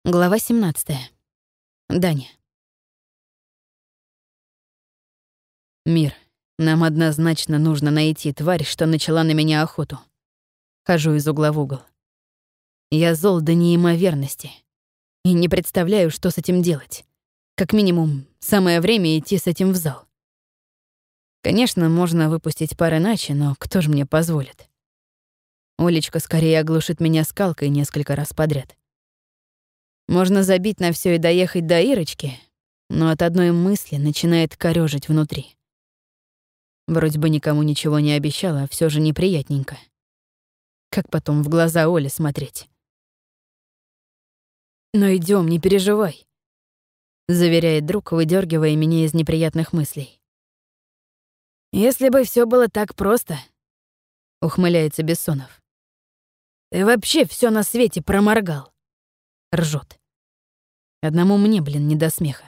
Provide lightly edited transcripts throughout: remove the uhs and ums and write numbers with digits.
Глава 17. Даня. Мир, нам однозначно нужно найти тварь, что начала на меня охоту. Хожу из угла в угол. Я зол до неимоверности. И не представляю, что с этим делать. Как минимум, самое время идти с этим в зал. Конечно, можно выпустить пар иначе, но кто же мне позволит? Олечка скорее оглушит меня скалкой несколько раз подряд. Можно забить на все и доехать до Ирочки, но от одной мысли начинает корёжить внутри. Вроде бы никому ничего не обещала, а всё же неприятненько. Как потом в глаза Оле смотреть? «Но идём, не переживай», — заверяет друг, выдёргивая меня из неприятных мыслей. «Если бы всё было так просто», — Ухмыляется Бессонов. «ты вообще всё на свете проморгал». Ржёт. Одному мне, не до смеха.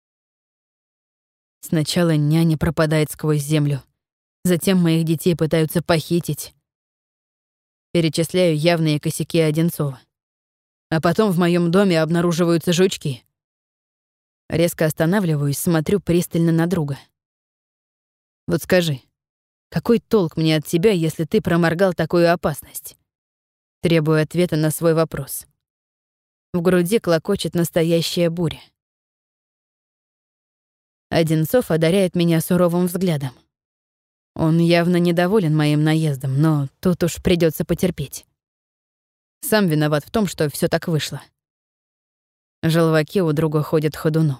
Сначала няня пропадает сквозь землю. Затем моих детей пытаются похитить. Перечисляю явные косяки Одинцова. А потом в моем доме обнаруживаются жучки. Резко останавливаюсь, смотрю пристально на друга. Вот скажи, какой толк мне от тебя, если ты проморгал такую опасность? Требую ответа на свой вопрос. В груди клокочет настоящая буря. Одинцов одаряет меня суровым взглядом. Он явно недоволен моим наездом, но тут уж придется потерпеть. Сам виноват в том, что все так вышло. Желваки у друга ходят ходуном.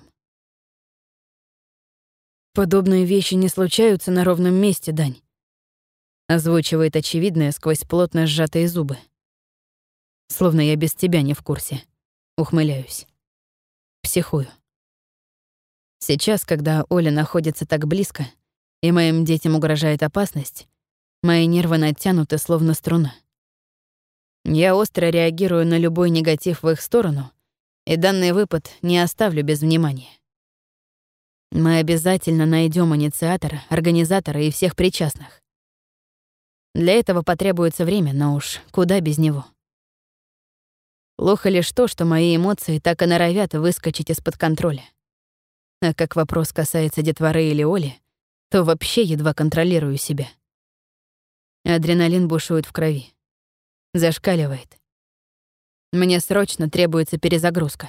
«Подобные вещи не случаются на ровном месте, Дань», — озвучивает очевидное сквозь плотно сжатые зубы. Словно я без тебя не в курсе. Ухмыляюсь. Психую. Сейчас, когда Оля находится так близко, и моим детям угрожает опасность, мои нервы натянуты, словно струна. Я остро реагирую на любой негатив в их сторону, и данный выпад не оставлю без внимания. Мы обязательно найдем инициатора, организатора и всех причастных. Для этого потребуется время, но уж куда без него. Плохо лишь то, что мои эмоции так и норовят выскочить из-под контроля. А как вопрос касается детворы или Оли, то вообще едва контролирую себя. Адреналин бушует в крови. Зашкаливает. Мне срочно требуется перезагрузка.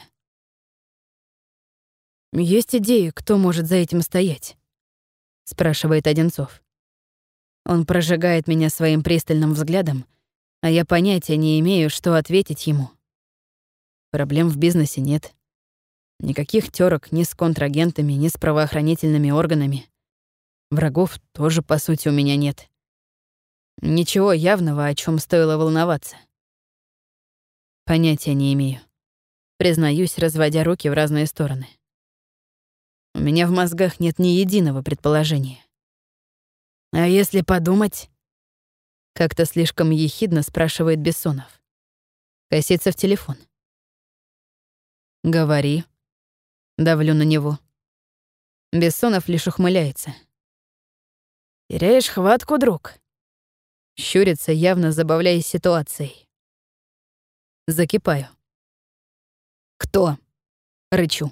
«Есть идеи, кто может за этим стоять?» — спрашивает Одинцов. Он прожигает меня своим пристальным взглядом, а я понятия не имею, что ответить ему. Проблем в бизнесе нет. Никаких тёрок ни с контрагентами, ни с правоохранительными органами. Врагов тоже, по сути, у меня нет. Ничего явного, о чём стоило волноваться. Понятия не имею. Признаюсь, разводя руки в разные стороны. У меня в мозгах нет ни единого предположения. «А если подумать?» — как-то слишком ехидно спрашивает Бессонов. Косится в телефон. «Говори». Давлю на него. Бессонов лишь ухмыляется. «Теряешь хватку, друг?» Щурится, явно забавляясь ситуацией. Закипаю. «Кто?» — рычу.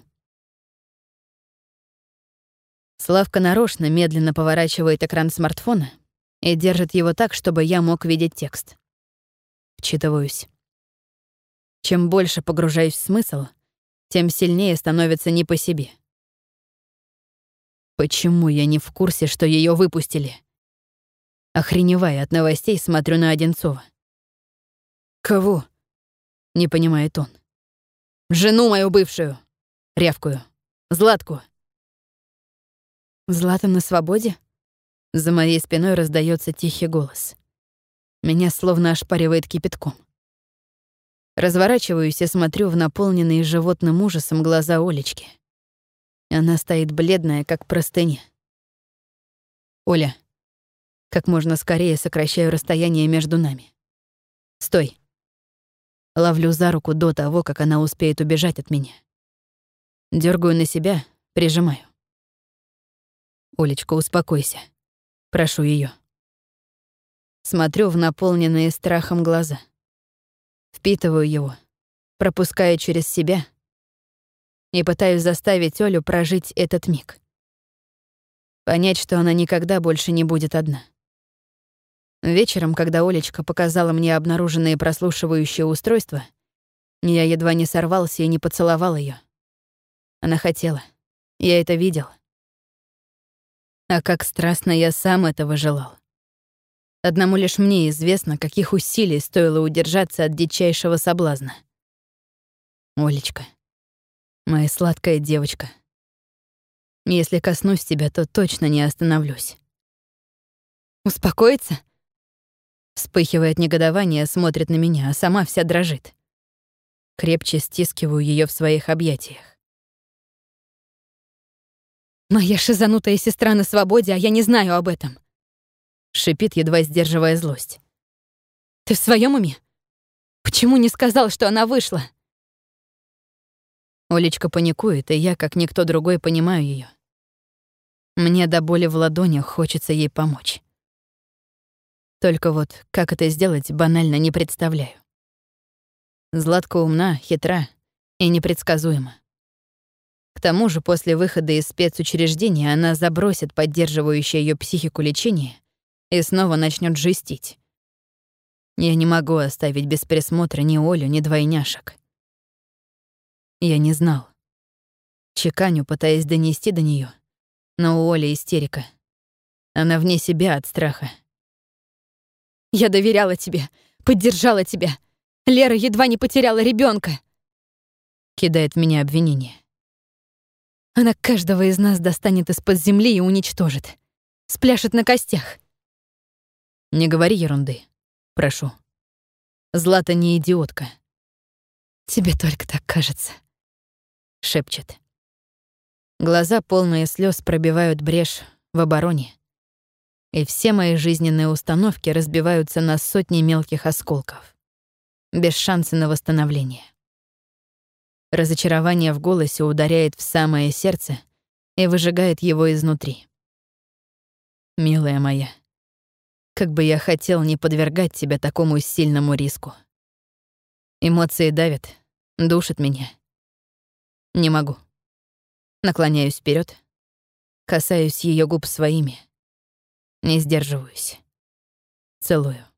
Славка нарочно медленно поворачивает экран смартфона и держит его так, чтобы я мог видеть текст. Вчитываюсь. Чем больше погружаюсь в смысл, тем сильнее становится не по себе. Почему я не в курсе, что ее выпустили? Охреневая от новостей, смотрю на Одинцова. «Кого?» — не понимает он. «Жену мою бывшую!» — рявкую. «Златку!» «Злата на свободе?» За моей спиной раздается тихий голос. Меня словно ошпаривает кипятком. Разворачиваюсь и смотрю в наполненные животным ужасом глаза Олечки. Она стоит бледная, как простыня. «Оля». Как можно скорее сокращаю расстояние между нами. «Стой». Ловлю за руку до того, как она успеет убежать от меня. Дёргаю на себя, прижимаю. «Олечка, успокойся». Прошу её. Смотрю в наполненные страхом глаза. Впитываю его. пропускаю через себя и пытаюсь заставить Олю прожить этот миг. Понять, что она никогда больше не будет одна. Вечером, когда Олечка показала мне обнаруженные прослушивающие устройства, я едва не сорвался и не поцеловал ее. Она хотела. Я это видел. А как страстно я сам этого желал. Одному лишь мне известно, каких усилий стоило удержаться от дичайшего соблазна. Олечка, моя сладкая девочка. Если коснусь тебя, то точно не остановлюсь. Успокоиться? Вспыхивая от негодования, смотрит на меня, а сама вся дрожит. Крепче стискиваю ее в своих объятиях. Моя шизанутая сестра на свободе, а я не знаю об этом. Шипит, едва сдерживая злость. Ты в своем уме? Почему не сказал, что она вышла? Олечка паникует, и я, как никто другой, понимаю ее. Мне до боли в ладонях хочется ей помочь. Только вот как это сделать, банально не представляю. Златка умна, хитра и непредсказуема. К тому же после выхода из спецучреждения она забросит поддерживающее ее психику лечение и снова начнет жестить. Я не могу оставить без присмотра ни Олю, ни двойняшек. Я не знал. Чеканю, пытаясь донести до нее, но у Оли истерика. Она вне себя от страха. Я доверяла тебе, поддержала тебя. Лера едва не потеряла ребенка. Кидает в меня обвинение. Она каждого из нас достанет из-под земли и уничтожит. Спляшет на костях. Не говори ерунды. Прошу. Злата не идиотка. Тебе только так кажется. Шепчет. Глаза, полные слез, пробивают брешь в обороне. И все мои жизненные установки разбиваются на сотни мелких осколков. Без шанса на восстановление. Разочарование в голосе ударяет в самое сердце и выжигает его изнутри. Милая моя, как бы я хотел не подвергать тебя такому сильному риску. Эмоции давят, душат меня. Не могу. Наклоняюсь вперед, касаюсь ее губ своими. Не сдерживаюсь. Целую.